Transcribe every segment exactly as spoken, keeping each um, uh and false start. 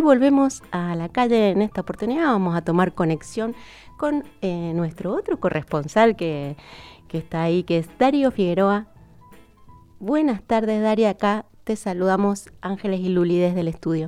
volvemos a la calle. En esta oportunidad vamos a tomar conexión con eh, nuestro otro corresponsal que, que está ahí, que es Darío Figueroa. Buenas tardes, Darío. Acá te saludamos Ángeles y Luli desde el estudio.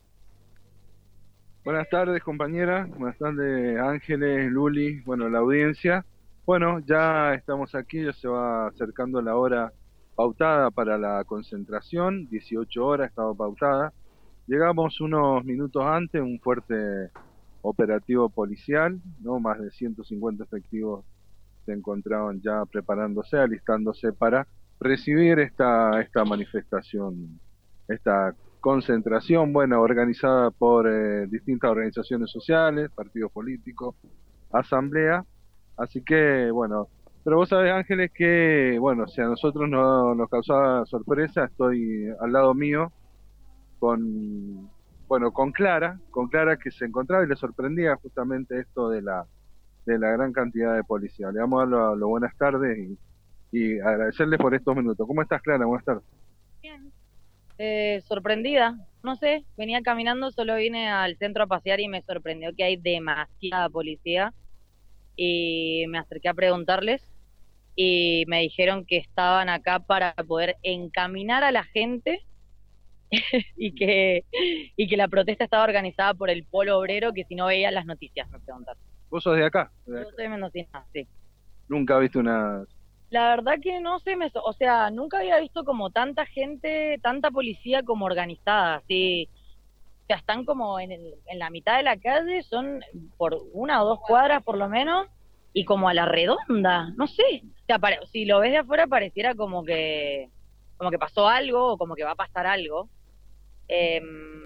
Buenas tardes, compañera. Buenas tardes, Ángeles, Luli, bueno, la audiencia. Bueno, ya estamos aquí, ya se va acercando la hora pautada para la concentración, dieciocho horas estaba pautada. Llegamos unos minutos antes, un fuerte operativo policial, ¿no? Más de ciento cincuenta efectivos se encontraban ya preparándose, alistándose para recibir esta, esta manifestación, esta concentración, bueno, organizada por eh, distintas organizaciones sociales, partidos políticos, asamblea, así que, bueno, pero vos sabés, Ángeles, que, bueno, si a nosotros no, nos causaba sorpresa, estoy al lado mío con, bueno, con Clara, con Clara que se encontraba y le sorprendía justamente esto de la, de la gran cantidad de policía. Le vamos a dar lo, lo buenas tardes y, y agradecerle por estos minutos. ¿Cómo estás, Clara? Buenas tardes. Bien. Eh, sorprendida, no sé, venía caminando, solo vine al centro a pasear y me sorprendió que hay demasiada policía y me acerqué a preguntarles y me dijeron que estaban acá para poder encaminar a la gente y que y que la protesta estaba organizada por el Polo Obrero, que si no veía las noticias me preguntaron. ¿Vos sos de acá? De Yo acá. soy mendocina, sí. Nunca viste una... La verdad que no sé, me, so- o sea, nunca había visto como tanta gente, tanta policía como organizada, así. O sea, están como en, el- en la mitad de la calle, son por una o dos cuadras por lo menos, y como a la redonda, no sé. O sea, pare- si lo ves de afuera pareciera como que, como que pasó algo o como que va a pasar algo. Em,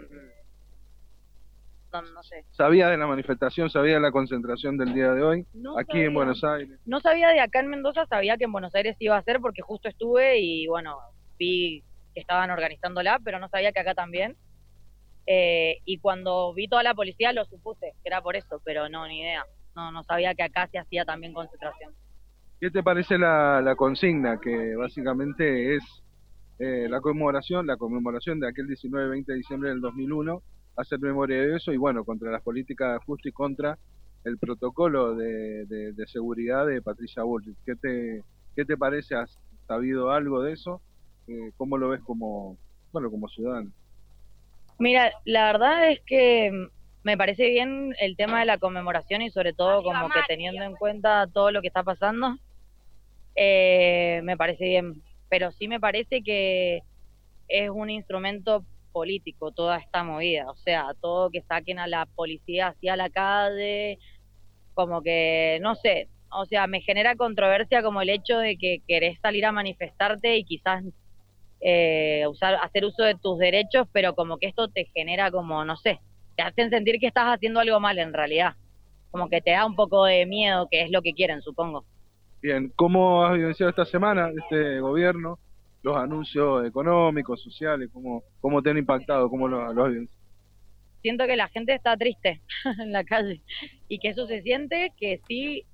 no, no sé. ¿Sabía de la manifestación, sabía de la concentración del día de hoy, No aquí en sabía. Buenos Aires? No sabía de acá en Mendoza, sabía que en Buenos Aires iba a ser porque justo estuve y bueno, vi que estaban organizándola, pero no sabía que acá también. Eh, y cuando vi toda la policía lo supuse, que era por eso, pero no, ni idea. No, no sabía que acá se hacía también concentración. ¿Qué te parece la, la consigna, que básicamente es eh, la conmemoración, la conmemoración de aquel diecinueve veinte de diciembre del dos mil uno, hacer memoria de eso y bueno, contra las políticas de ajuste y contra el protocolo de, de, de seguridad de Patricia Bullrich? ¿Qué te, qué te parece? ¿Has sabido algo de eso? Eh, ¿Cómo lo ves como, bueno, como ciudadano? Mira, la verdad es que mm, me parece bien el tema de la conmemoración y sobre todo como que teniendo en cuenta todo lo que está pasando, eh, me parece bien. Pero sí me parece que es un instrumento político toda esta movida, o sea, todo que saquen a la policía hacia la calle, como que, no sé, o sea, me genera controversia como el hecho de que querés salir a manifestarte y quizás eh, usar, hacer uso de tus derechos, pero como que esto te genera como, no sé, te hacen sentir que estás haciendo algo mal en realidad, como que te da un poco de miedo, que es lo que quieren, supongo. Bien, ¿cómo has vivenciado esta semana este gobierno? Los anuncios económicos, sociales, ¿cómo, cómo te han impactado? ¿Cómo lo, lo has vivenciado? Siento que la gente está triste en la calle y que eso se siente, que sí.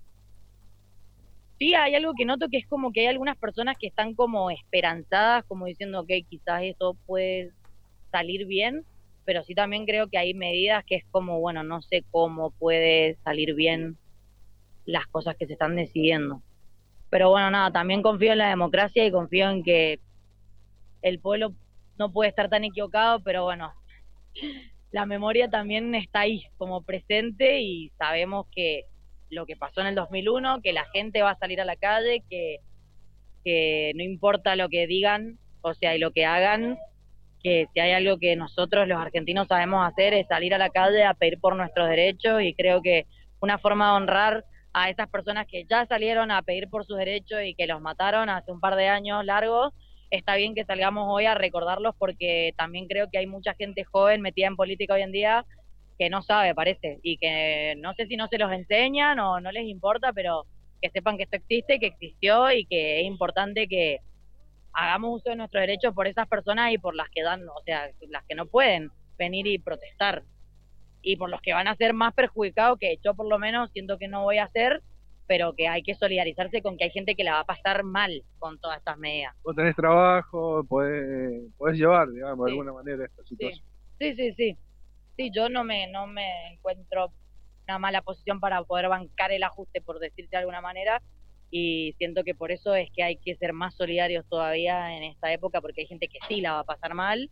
Sí, hay algo que noto que es como que hay algunas personas que están como esperanzadas, como diciendo, ok, quizás esto puede salir bien, pero sí también creo que hay medidas que es como, bueno, no sé cómo puede salir bien las cosas que se están decidiendo. Pero bueno, nada, también confío en la democracia y confío en que el pueblo no puede estar tan equivocado, pero bueno, la memoria también está ahí como presente y sabemos que lo que pasó en el dos mil uno, que la gente va a salir a la calle, que que no importa lo que digan, o sea, y lo que hagan, que si hay algo que nosotros los argentinos sabemos hacer es salir a la calle a pedir por nuestros derechos y creo que una forma de honrar a esas personas que ya salieron a pedir por sus derechos y que los mataron hace un par de años largos, está bien que salgamos hoy a recordarlos porque también creo que hay mucha gente joven metida en política hoy en día que no sabe, parece, y que no sé si no se los enseñan o no les importa, pero que sepan que esto existe, que existió y que es importante que hagamos uso de nuestros derechos por esas personas y por las que dan, o sea, las que no pueden venir y protestar y por los que van a ser más perjudicados, que yo por lo menos siento que no voy a hacer, pero que hay que solidarizarse con que hay gente que la va a pasar mal con todas estas medidas. Vos tenés trabajo, podés, podés llevar, digamos, de Sí, alguna manera esta sí, situación. sí, sí, sí. sí, yo no me, no me encuentro una mala posición para poder bancar el ajuste, por decirte de alguna manera, y siento que por eso es que hay que ser más solidarios todavía en esta época, porque hay gente que sí la va a pasar mal,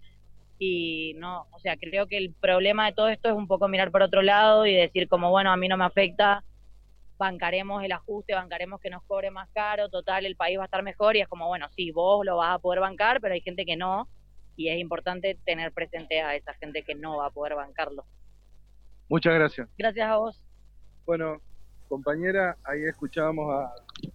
y no, o sea, creo que el problema de todo esto es un poco mirar por otro lado y decir como, bueno, a mí no me afecta, bancaremos el ajuste, bancaremos que nos cobre más caro, total, el país va a estar mejor, y es como, bueno, sí, vos lo vas a poder bancar, pero hay gente que no, y es importante tener presente a esa gente que no va a poder bancarlo. Muchas gracias. Gracias a vos. Bueno, compañera, ahí escuchábamos a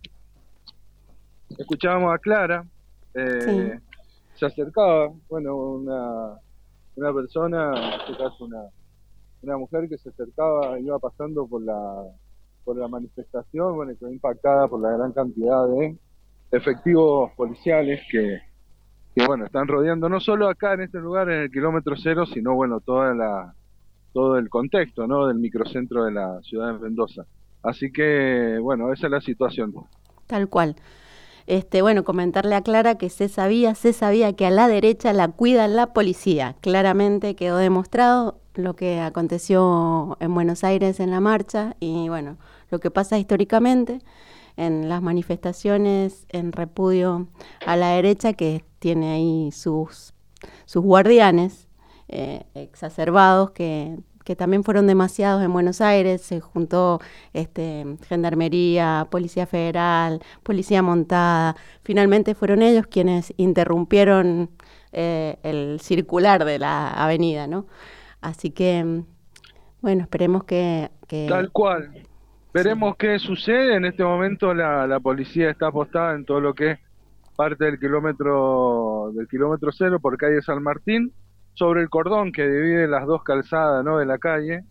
escuchábamos a Clara, eh, Sí. se acercaba, bueno, una, una persona, en este caso una, una mujer que se acercaba, iba pasando por la por la manifestación, bueno, quedó impactada por la gran cantidad de efectivos policiales que, que bueno, están rodeando no solo acá en este lugar, en el kilómetro cero, sino bueno, toda la todo el contexto, ¿no?, del microcentro de la ciudad de Mendoza. Así que, bueno, esa es la situación. Tal cual. Este, bueno, comentarle a Clara que se sabía, se sabía que a la derecha la cuida la policía. Claramente quedó demostrado lo que aconteció en Buenos Aires en la marcha y, bueno, lo que pasa históricamente en las manifestaciones en repudio a la derecha, que tiene ahí sus, sus guardianes eh, exacerbados que... que también fueron demasiados en Buenos Aires. Se juntó este, Gendarmería, Policía Federal, Policía Montada. Finalmente fueron ellos quienes interrumpieron eh, el circular de la avenida, ¿no? Así que, bueno, esperemos que... que Tal cual. Veremos sí. qué sucede. En este momento la, la policía está apostada en todo lo que es parte del kilómetro del kilómetro cero por calle San Martín, sobre el cordón que divide las dos calzadas, ¿no?, de la calle.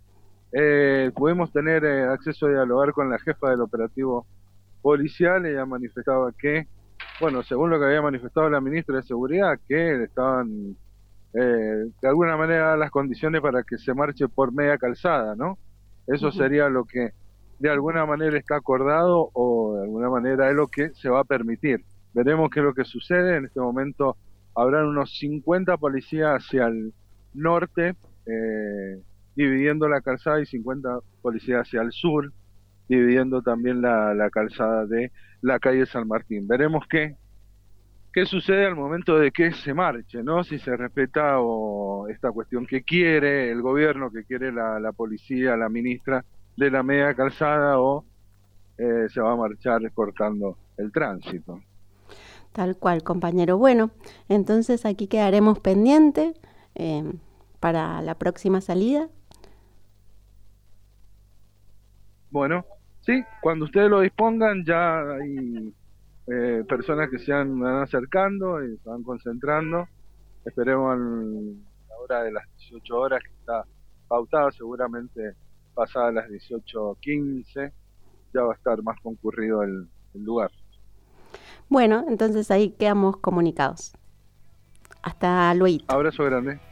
Eh, pudimos tener eh, acceso a dialogar con la jefa del operativo policial. Ella manifestaba que, bueno, según lo que había manifestado la ministra de Seguridad, que estaban eh, de alguna manera las condiciones para que se marche por media calzada, ¿no? Eso uh-huh. sería lo que de alguna manera está acordado, o de alguna manera es lo que se va a permitir. Veremos qué es lo que sucede. En este momento habrán unos cincuenta policías hacia el norte, eh, dividiendo la calzada, y cincuenta policías hacia el sur, dividiendo también la, la calzada de la calle San Martín. Veremos qué, qué sucede al momento de que se marche, ¿no? Si se respeta o esta cuestión que quiere el gobierno, que quiere la, la policía, la ministra, de la media calzada, o eh, se va a marchar cortando el tránsito. Tal cual, compañero. Bueno, entonces aquí quedaremos pendientes eh, para la próxima salida. Bueno, sí, cuando ustedes lo dispongan, ya hay eh, personas que se van acercando y se van concentrando. Esperemos en la hora de las dieciocho horas, que está pautada, seguramente pasadas las dieciocho quince, ya va a estar más concurrido el, el lugar. Bueno, entonces ahí quedamos comunicados. Hasta luego. Abrazo grande.